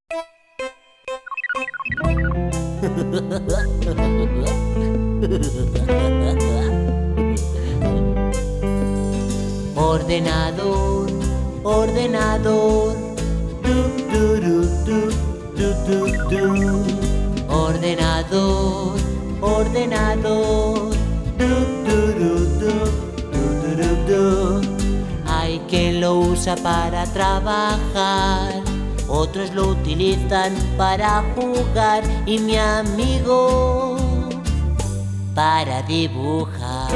Ordenador, ordenador, du, du, du, du, du, du, du. Ordenador, ordenador, du, du, du, du, du, du, du, du. Hay quien lo usa para trabajar, otros lo utilizan para jugar y mi amigo para dibujar.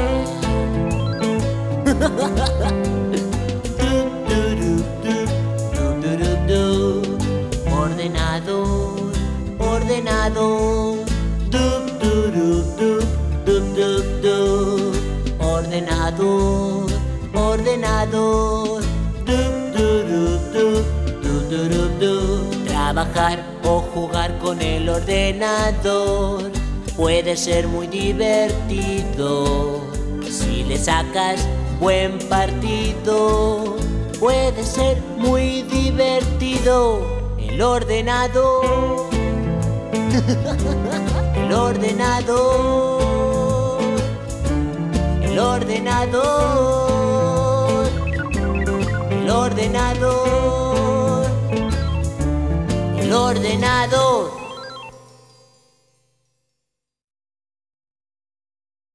Ordenador, ordenador, ordenador, ordenador, trabajar o jugar con el ordenador puede ser muy divertido si le sacas buen partido. Puede ser muy divertido el ordenador. El ordenador. El ordenador. El ordenador. El ordenador.